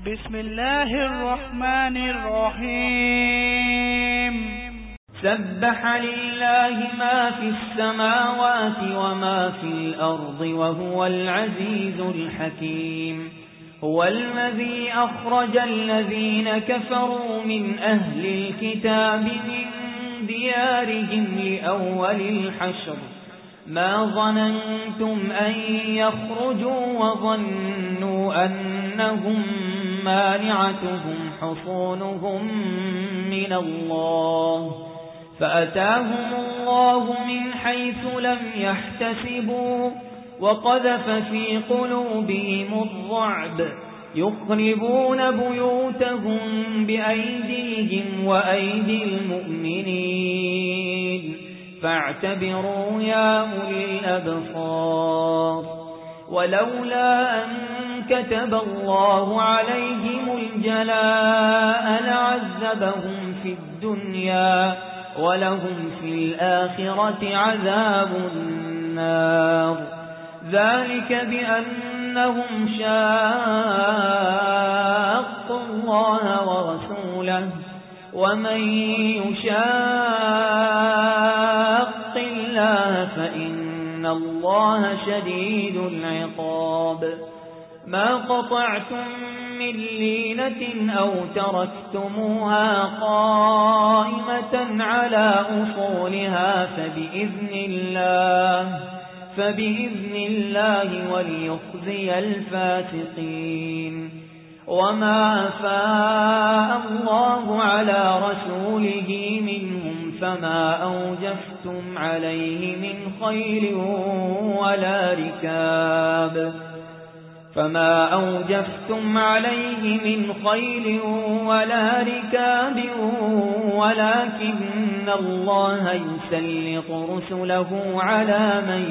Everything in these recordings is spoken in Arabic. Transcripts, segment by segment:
بسم الله الرحمن الرحيم سبح لله ما في السماوات وما في الأرض وهو العزيز الحكيم هو الذي أخرج الذين كفروا من أهل الكتاب من ديارهم لأول الحشر ما ظننتم أن يخرجوا وظنوا أنهم مانعتهم حصونهم من الله فأتاهم الله من حيث لم يحتسبوا وقذف في قلوبهم الرعب يخربون بيوتهم بأيديهم وأيدي المؤمنين فاعتبروا يا أولي الأبصار ولولا أن كتب الله عليهم الجلاء لعذبهم في الدنيا ولهم في الآخرة عذاب النار ذلك بأنهم شاقوا الله ورسوله ومن يشاق الله فإن الله شديد العقاب ما قطعتم من لينة أو تركتموها قائمة على أصولها فبإذن الله وليخزي الفاسقين وما أفاء الله على رسوله منهم فما أوجفتم عليه من خيل ولا ركاب ولكن الله يسلط رسله على من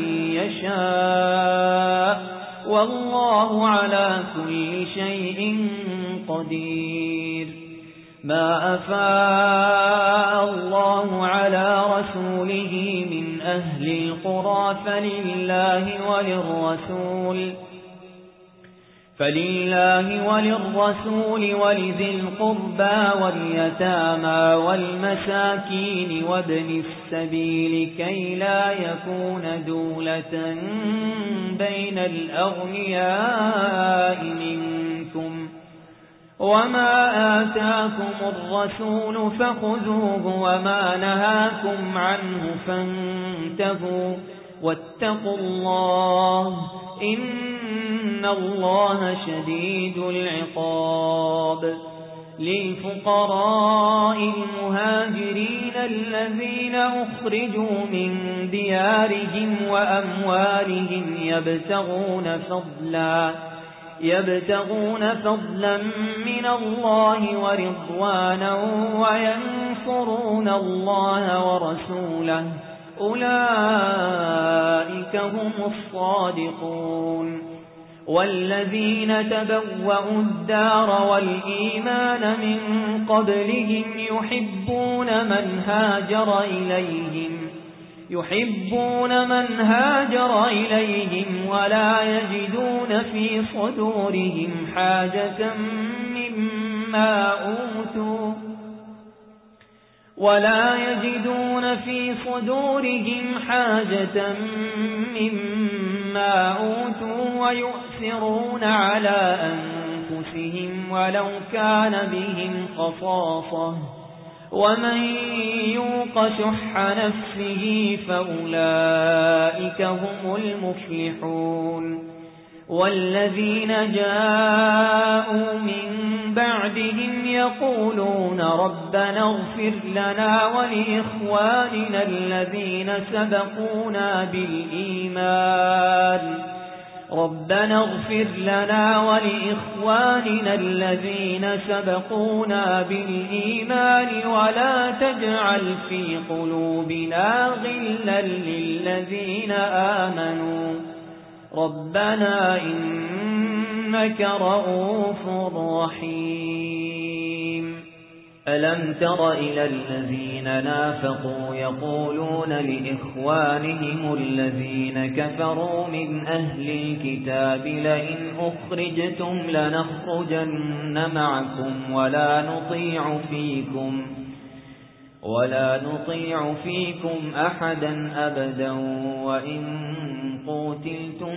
يشاء والله على كل شيء قدير ما أفاء الله على رسوله من أهل القرى فلله وللرسول ولذي القربى واليتامى والمساكين وابن السبيل كي لا يكون دولة بين الأغنياء منكم وما آتاكم الرسول فخذوه وما نهاكم عنه فانتهوا واتقوا الله إن الله شديد العقاب للفقراء المهاجرين الذين أخرجوا من ديارهم وأموالهم يبتغون فضلا من الله ورضوانا وينصرون الله ورسوله أولئك هم الصادقون والذين تبوأوا الدار والإيمان من قبلهم يحبون من هاجر إليهم ولا يجدون في صدورهم حاجة مما أوتوا ويؤثرون على أنفسهم ولو كان بهم خصاصة ومن يوق شح نفسه فأولئك هم المفلحون والذين جاءوا من بعدهم يقولون ربنا اغفر لنا ولإخواننا الذين سبقونا بالإيمان ولا تجعل في قلوبنا غلا للذين آمنوا ربنا إنك رؤوف رحيم ألم تر إلى الذين نافقوا يقولون لإخوانهم الذين كفروا من أهل الكتاب لئن أخرجتم لنخرجن معكم ولا نطيع فيكم أحدا أبدا وإن قتلتم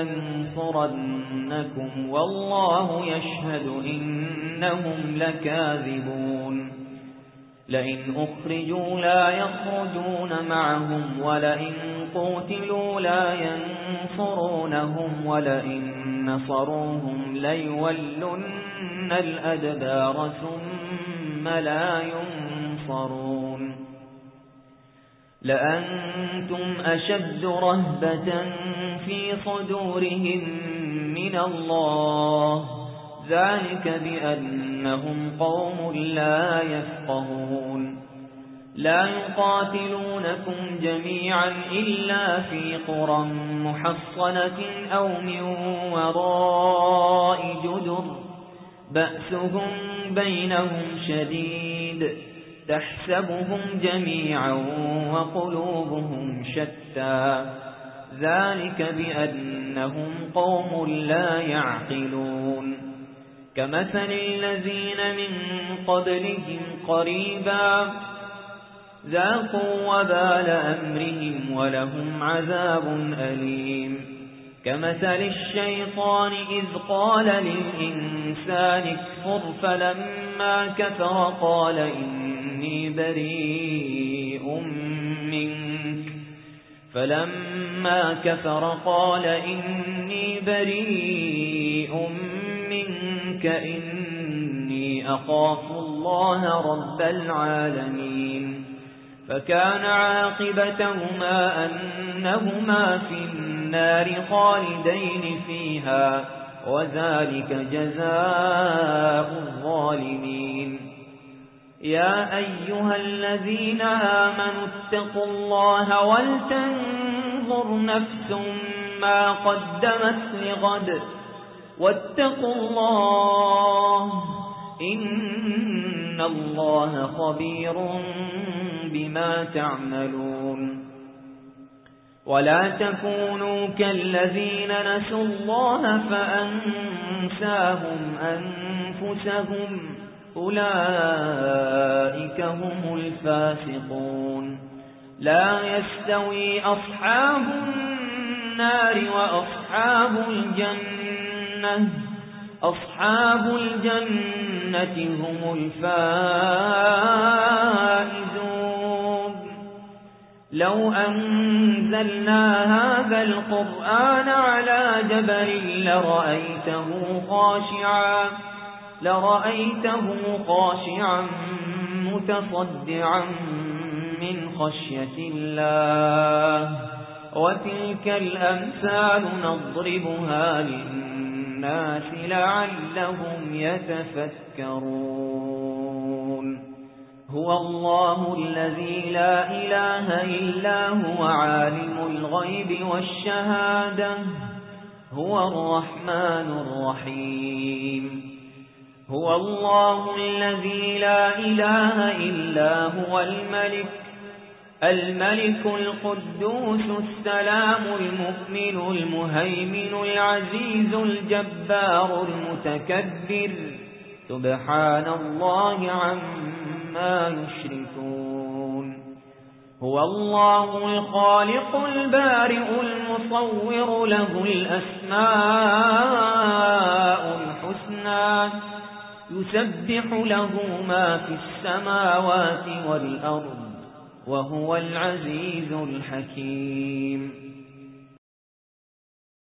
لننصرنكم والله يشهد إنهم لكاذبون لئن أخرجوا لا يخرجون معهم ولئن قتلوا لا ينصرونهم ولئن نصروهم ليولن الأدبار ثم لا ينصرون لأنتم أشد رهبة في صدورهم من الله ذلك بأنهم قوم لا يفقهون لا يقاتلونكم جميعا إلا في قرى محصنة أو من وراء جدر بأسهم بينهم شديد تحسبهم جميعا وقلوبهم شتى ذلك بأنهم قوم لا يعقلون كمثل الذين من قبلهم قريبا ذاقوا وبال أمرهم ولهم عذاب أليم كمثل الشيطان إذ قال للإنسان اكفر فلما كفر قال إني بريء منك إني أخاف الله رب العالمين فكان عاقبتهما أنهما في النار خالدين فيها وذلك جزاء الظالمين يا أيها الذين آمنوا اتقوا الله ولتنظر نفس ما قدمت لغد واتقوا الله إن الله خبير بما تعملون ولا تكونوا كالذين نسوا الله فأنساهم أنفسهم أولئك هم الفاسقون لا يستوي أصحاب النار وأصحاب الجنة أصحاب الجنة هم الفائزون لو أنزلنا هذا القرآن على جبل لرأيته خاشعا متصدعا من خشية الله وتلك الأمثال نضربها للناس لعلهم يتفكرون هو الله الذي لا إله إلا هو عالم الغيب والشهادة هو الرحمن الرحيم هو الله الذي لا إله إلا هو الملك القدوس السلام المؤمن المهيمن العزيز الجبار المتكبر سبحان الله عما يشركون هو الله الخالق البارئ المصور له الأسماء الحسنى يسبح له ما في السماوات والأرض وهو العزيز الحكيم